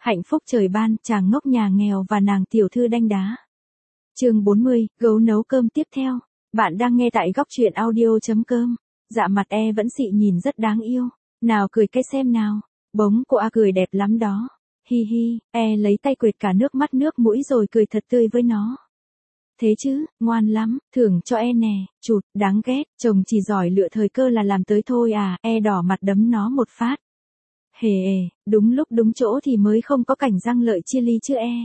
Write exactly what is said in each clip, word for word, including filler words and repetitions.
Hạnh phúc trời ban, chàng ngốc nhà nghèo và nàng tiểu thư đanh đá. Chương bốn mươi, gấu nấu cơm tiếp theo. Bạn đang nghe tại góc truyện audio chấm com. Dạ mặt e vẫn xị nhìn rất đáng yêu. Nào cười cái xem nào. Bống cô A cười đẹp lắm đó. Hi hi, e lấy tay quệt cả nước mắt nước mũi rồi cười thật tươi với nó. Thế chứ, ngoan lắm, thưởng cho e nè, chụt, đáng ghét, chồng chỉ giỏi lựa thời cơ là làm tới thôi à, e đỏ mặt đấm nó một phát. Hề ề, đúng lúc đúng chỗ thì mới không có cảnh răng lợi chia ly chứ e.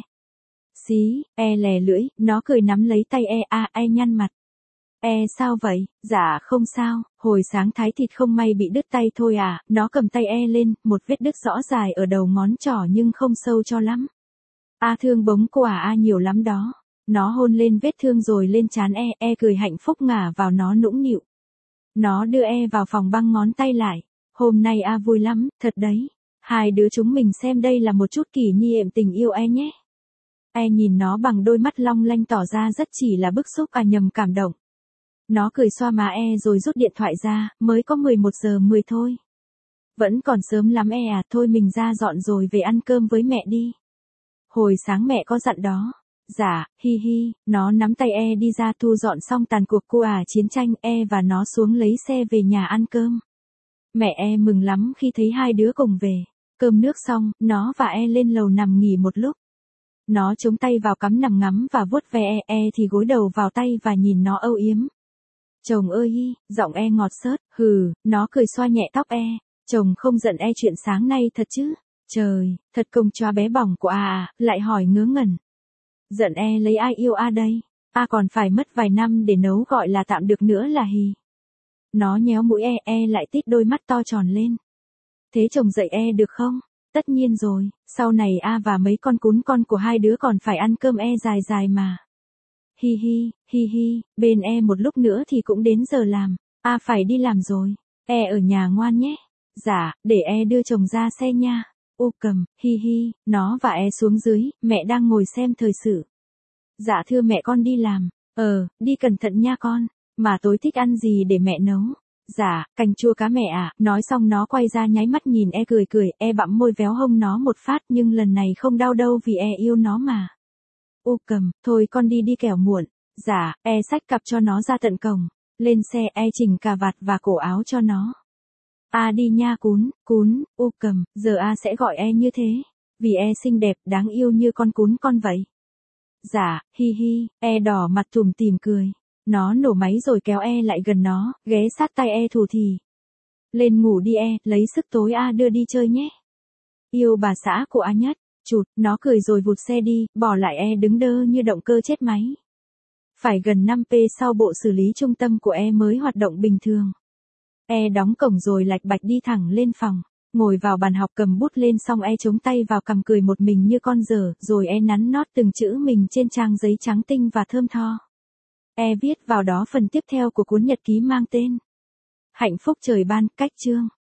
Xí, e lè lưỡi, nó cười nắm lấy tay e a à, e nhăn mặt. E sao vậy, dạ không sao, hồi sáng thái thịt không may bị đứt tay thôi à, nó cầm tay e lên, một vết đứt rõ dài ở đầu ngón trỏ nhưng không sâu cho lắm. A thương bống cô à a nhiều lắm đó. Nó hôn lên vết thương rồi lên trán e, e cười hạnh phúc ngả vào nó nũng nịu. Nó đưa e vào phòng băng ngón tay lại. Hôm nay a vui lắm, thật đấy. Hai đứa chúng mình xem đây là một chút kỷ niệm tình yêu e nhé. E nhìn nó bằng đôi mắt long lanh tỏ ra rất chỉ là bức xúc à nhầm cảm động. Nó cười xoa má e rồi rút điện thoại ra, mới có mười một giờ mười thôi. Vẫn còn sớm lắm e à, thôi mình ra dọn rồi về ăn cơm với mẹ đi. Hồi sáng mẹ có dặn đó. Dạ, hi hi, nó nắm tay e đi ra thu dọn xong tàn cuộc cô à chiến tranh e và nó xuống lấy xe về nhà ăn cơm. Mẹ e mừng lắm khi thấy hai đứa cùng về. Cơm nước xong, nó và e lên lầu nằm nghỉ một lúc. Nó chống tay vào cắm nằm ngắm và vuốt ve e, e thì gối đầu vào tay và nhìn nó âu yếm. Chồng ơi hi, giọng e ngọt xớt, hừ, nó cười xoa nhẹ tóc e. Chồng không giận e chuyện sáng nay thật chứ? Trời, thật công choa bé bỏng của a à, lại hỏi ngớ ngẩn. Giận e lấy ai yêu a đây, a còn phải mất vài năm để nấu gọi là tạm được nữa là hì. Nó nhéo mũi e, e lại tít đôi mắt to tròn lên. Thế chồng dạy e được không? Tất nhiên rồi, sau này a và mấy con cún con của hai đứa còn phải ăn cơm e dài dài mà. Hi hi, hi hi, bên e một lúc nữa thì cũng đến giờ làm, a phải đi làm rồi, e ở nhà ngoan nhé. Dạ, để e đưa chồng ra xe nha. U cầm, hi hi, nó và e xuống dưới, mẹ đang ngồi xem thời sự. Dạ thưa mẹ con đi làm, ờ, đi cẩn thận nha con, mà tối thích ăn gì để mẹ nấu. Dạ, canh chua cá mẹ ạ, à. Nói xong nó quay ra nháy mắt nhìn e cười cười, e bặm môi véo hông nó một phát nhưng lần này không đau đâu vì e yêu nó mà. U cầm, thôi con đi đi kẻo muộn. Dạ, e xách cặp cho nó ra tận cổng, lên xe e chỉnh cà vạt và cổ áo cho nó. A đi nha cún, cún, u cầm, giờ A sẽ gọi e như thế, vì e xinh đẹp, đáng yêu như con cún con vậy. Dạ, hi hi, e đỏ mặt tủm tỉm cười. Nó nổ máy rồi kéo e lại gần nó, ghé sát tay e thủ thỉ. Lên ngủ đi e, lấy sức tối A đưa đi chơi nhé. Yêu bà xã của A nhất, chụt, nó cười rồi vụt xe đi, bỏ lại e đứng đơ như động cơ chết máy. Phải gần năm phút sau bộ xử lý trung tâm của e mới hoạt động bình thường. E đóng cổng rồi lạch bạch đi thẳng lên phòng, ngồi vào bàn học cầm bút lên xong e chống tay vào cằm cười một mình như con dở, rồi e nắn nót từng chữ mình trên trang giấy trắng tinh và thơm tho. E viết vào đó phần tiếp theo của cuốn nhật ký mang tên Hạnh phúc trời ban, cách chương.